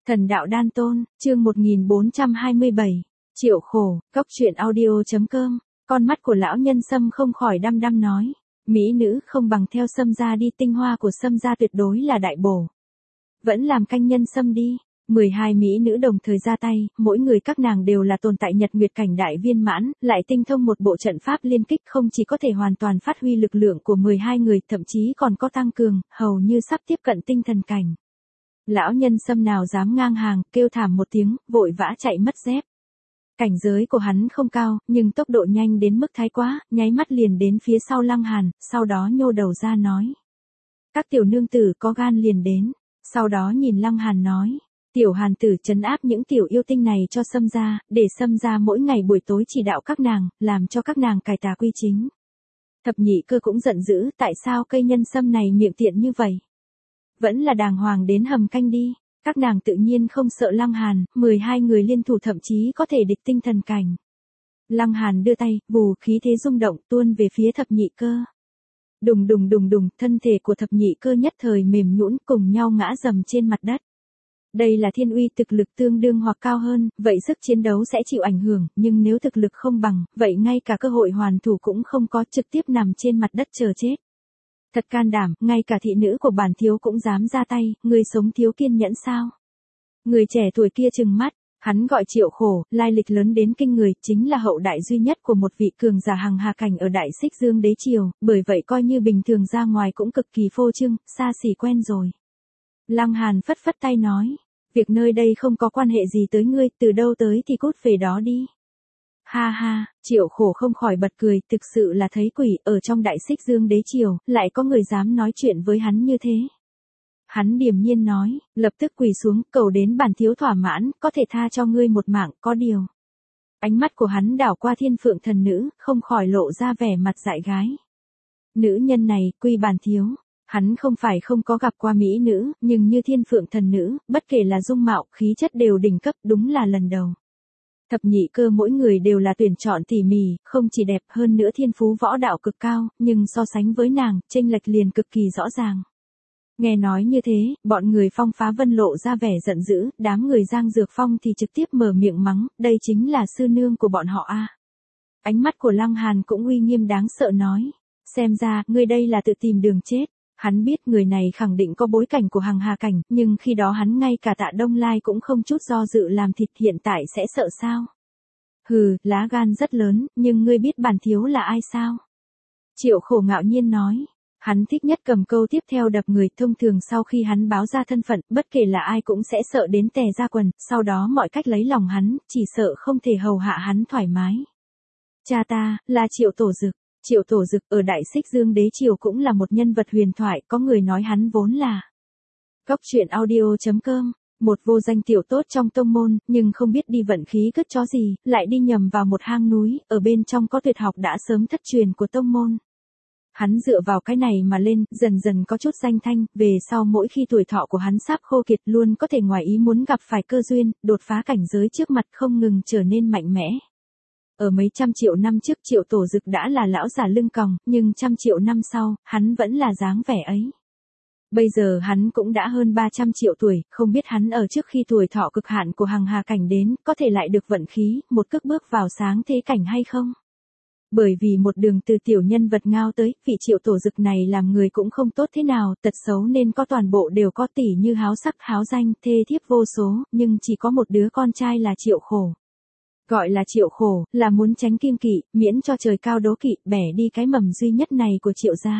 Thần đạo đan tôn, chương 1427. Triệu khổ, cốc truyện audio.com. Con mắt của lão nhân Sâm không khỏi đăm đăm nói. Mỹ nữ không bằng theo Sâm gia đi, tinh hoa của Sâm gia tuyệt đối là đại bổ. Vẫn làm canh nhân Sâm đi. 12 mỹ nữ đồng thời ra tay, mỗi người các nàng đều là tồn tại nhật nguyệt cảnh đại viên mãn, lại tinh thông một bộ trận pháp liên kích, không chỉ có thể hoàn toàn phát huy lực lượng của 12 người, thậm chí còn có tăng cường, hầu như sắp tiếp cận tinh thần cảnh. Lão nhân Sâm nào dám ngang hàng, kêu thảm một tiếng, vội vã chạy mất dép. Cảnh giới của hắn không cao, nhưng tốc độ nhanh đến mức thái quá, nháy mắt liền đến phía sau Lăng Hàn, sau đó nhô đầu ra nói. Các tiểu nương tử có gan liền đến, sau đó nhìn Lăng Hàn nói. Tiểu Hàn tử trấn áp những tiểu yêu tinh này cho Sâm gia, để Sâm gia mỗi ngày buổi tối chỉ đạo các nàng, làm cho các nàng cải tà quy chính. Thập nhị cơ cũng giận dữ, tại sao cây nhân Sâm này miệng tiện như vậy? Vẫn là đàng hoàng đến hầm canh đi, các nàng tự nhiên không sợ Lăng Hàn, 12 người liên thủ thậm chí có thể địch tinh thần cảnh. Lăng Hàn đưa tay, vù, khí thế rung động tuôn về phía thập nhị cơ. Đùng đùng đùng đùng, thân thể của thập nhị cơ nhất thời mềm nhũn cùng nhau ngã dầm trên mặt đất. Đây là thiên uy, thực lực tương đương hoặc cao hơn, vậy sức chiến đấu sẽ chịu ảnh hưởng, nhưng nếu thực lực không bằng, vậy ngay cả cơ hội hoàn thủ cũng không có, trực tiếp nằm trên mặt đất chờ chết. Thật can đảm, ngay cả thị nữ của bản thiếu cũng dám ra tay, người sống thiếu kiên nhẫn sao? Người trẻ tuổi kia trừng mắt, hắn gọi Triệu khổ, lai lịch lớn đến kinh người, chính là hậu đại duy nhất của một vị cường giả hằng hà cảnh ở Đại Xích Dương Đế Triều, bởi vậy coi như bình thường ra ngoài cũng cực kỳ phô trương, xa xỉ quen rồi. Lăng Hàn phất phất tay nói, việc nơi đây không có quan hệ gì tới ngươi, từ đâu tới thì cút về đó đi. Ha ha, Triệu khổ không khỏi bật cười, thực sự là thấy quỷ, ở trong Đại Xích Dương Đế Triều, lại có người dám nói chuyện với hắn như thế. Hắn điềm nhiên nói, lập tức quỳ xuống, cầu đến bản thiếu thỏa mãn, có thể tha cho ngươi một mạng, có điều. Ánh mắt của hắn đảo qua Thiên Phượng thần nữ, không khỏi lộ ra vẻ mặt dại gái. Nữ nhân này, quy bản thiếu. Hắn không phải không có gặp qua mỹ nữ, nhưng như Thiên Phượng thần nữ, bất kể là dung mạo, khí chất đều đỉnh cấp, đúng là lần đầu. Thập nhị cơ mỗi người đều là tuyển chọn tỉ mỉ, không chỉ đẹp hơn nữa thiên phú võ đạo cực cao, nhưng so sánh với nàng, chênh lệch liền cực kỳ rõ ràng. Nghe nói như thế, bọn người Phong Phá Vân lộ ra vẻ giận dữ, đám người Giang Dược Phong thì trực tiếp mở miệng mắng, đây chính là sư nương của bọn họ a. Ánh mắt của Lăng Hàn cũng uy nghiêm đáng sợ nói, xem ra, ngươi đây là tự tìm đường chết. Hắn biết người này khẳng định có bối cảnh của hằng hà cảnh, nhưng khi đó hắn ngay cả Tạ Đông Lai cũng không chút do dự làm thịt, hiện tại sẽ sợ sao? Hừ, lá gan rất lớn, nhưng ngươi biết bản thiếu là ai sao? Triệu khổ ngạo nhiên nói, hắn thích nhất cầm câu tiếp theo đập người, thông thường sau khi hắn báo ra thân phận, bất kể là ai cũng sẽ sợ đến tè ra quần, sau đó mọi cách lấy lòng hắn, chỉ sợ không thể hầu hạ hắn thoải mái. Cha ta, là Triệu Tổ Dực. Triệu Tổ Dực ở Đại Xích Dương Đế Triều cũng là một nhân vật huyền thoại, có người nói hắn vốn là cốc truyện audio.com, một vô danh tiểu tốt trong tông môn, nhưng không biết đi vận khí cất chó gì, lại đi nhầm vào một hang núi, ở bên trong có tuyệt học đã sớm thất truyền của tông môn. Hắn dựa vào cái này mà lên, dần dần có chút danh thanh, về sau mỗi khi tuổi thọ của hắn sắp khô kiệt luôn có thể ngoài ý muốn gặp phải cơ duyên, đột phá cảnh giới trước mặt không ngừng trở nên mạnh mẽ. Ở mấy trăm triệu năm trước Triệu Tổ Dực đã là lão già lưng còng, nhưng trăm triệu năm sau, hắn vẫn là dáng vẻ ấy. Bây giờ hắn cũng đã hơn 300 triệu tuổi, không biết hắn ở trước khi tuổi thọ cực hạn của hằng hà cảnh đến, có thể lại được vận khí, một cước bước vào sáng thế cảnh hay không? Bởi vì một đường từ tiểu nhân vật ngao tới, vị Triệu Tổ Dực này làm người cũng không tốt thế nào, tật xấu nên có toàn bộ đều có, tỉ như háo sắc háo danh, thê thiếp vô số, nhưng chỉ có một đứa con trai là Triệu khổ. Gọi là Triệu khổ, là muốn tránh kiêng kỵ, miễn cho trời cao đố kỵ, bẻ đi cái mầm duy nhất này của Triệu gia.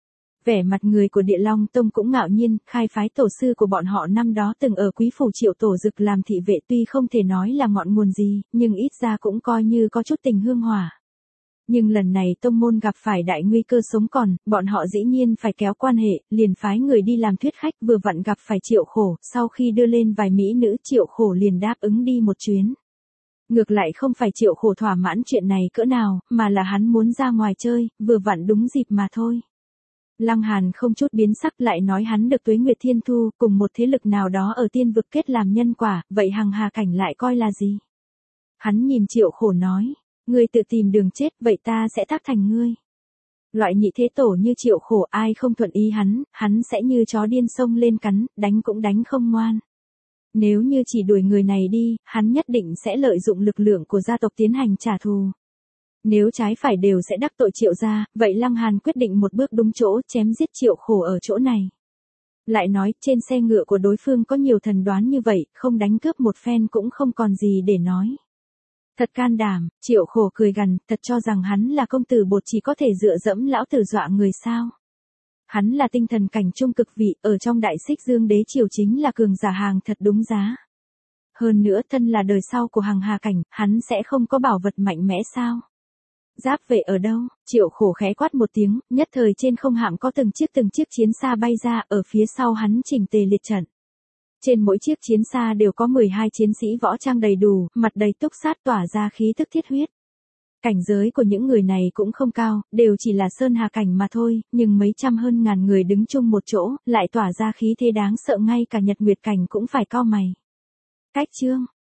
Vẻ mặt người của Địa Long Tông cũng ngạo nhiên, khai phái tổ sư của bọn họ năm đó từng ở quý phủ Triệu Tổ Dực làm thị vệ, tuy không thể nói là ngọn nguồn gì, nhưng ít ra cũng coi như có chút tình hương hỏa. Nhưng lần này tông môn gặp phải đại nguy cơ sống còn, bọn họ dĩ nhiên phải kéo quan hệ, liền phái người đi làm thuyết khách, vừa vặn gặp phải Triệu khổ, sau khi đưa lên vài mỹ nữ, Triệu khổ liền đáp ứng đi một chuyến. Ngược lại không phải Triệu khổ thỏa mãn chuyện này cỡ nào, mà là hắn muốn ra ngoài chơi, vừa vặn đúng dịp mà thôi. Lăng Hàn không chút biến sắc, lại nói hắn được Tuế Nguyệt Thiên Thu, cùng một thế lực nào đó ở tiên vực kết làm nhân quả, vậy hằng hà cảnh lại coi là gì? Hắn nhìn Triệu khổ nói, ngươi tự tìm đường chết, vậy ta sẽ tác thành ngươi. Loại nhị thế tổ như Triệu khổ, ai không thuận ý hắn sẽ như chó điên xông lên cắn, đánh cũng đánh không ngoan. Nếu như chỉ đuổi người này đi, hắn nhất định sẽ lợi dụng lực lượng của gia tộc tiến hành trả thù. Nếu trái phải đều sẽ đắc tội Triệu gia, vậy Lăng Hàn quyết định một bước đúng chỗ, chém giết Triệu Khổ ở chỗ này. Lại nói, trên xe ngựa của đối phương có nhiều thần đoán như vậy, không đánh cướp một phen cũng không còn gì để nói. Thật can đảm, Triệu Khổ cười gằn, thật cho rằng hắn là công tử bột chỉ có thể dựa dẫm lão tử dọa người sao. Hắn là tinh thần cảnh trung cực vị, ở trong Đại Xích Dương Đế triều chính là cường giả hàng thật đúng giá. Hơn nữa thân là đời sau của Hằng Hà cảnh, hắn sẽ không có bảo vật mạnh mẽ sao? Giáp vệ ở đâu? Triệu Khổ khẽ quát một tiếng, nhất thời trên không hạm có từng chiếc chiến xa bay ra, ở phía sau hắn chỉnh tề liệt trận. Trên mỗi chiếc chiến xa đều có 12 chiến sĩ võ trang đầy đủ, mặt đầy túc sát tỏa ra khí tức thiết huyết. Cảnh giới của những người này cũng không cao, đều chỉ là sơn hà cảnh mà thôi, nhưng mấy trăm hơn ngàn người đứng chung một chỗ, lại tỏa ra khí thế đáng sợ ngay cả Nhật Nguyệt cảnh cũng phải cau mày. Cách chương,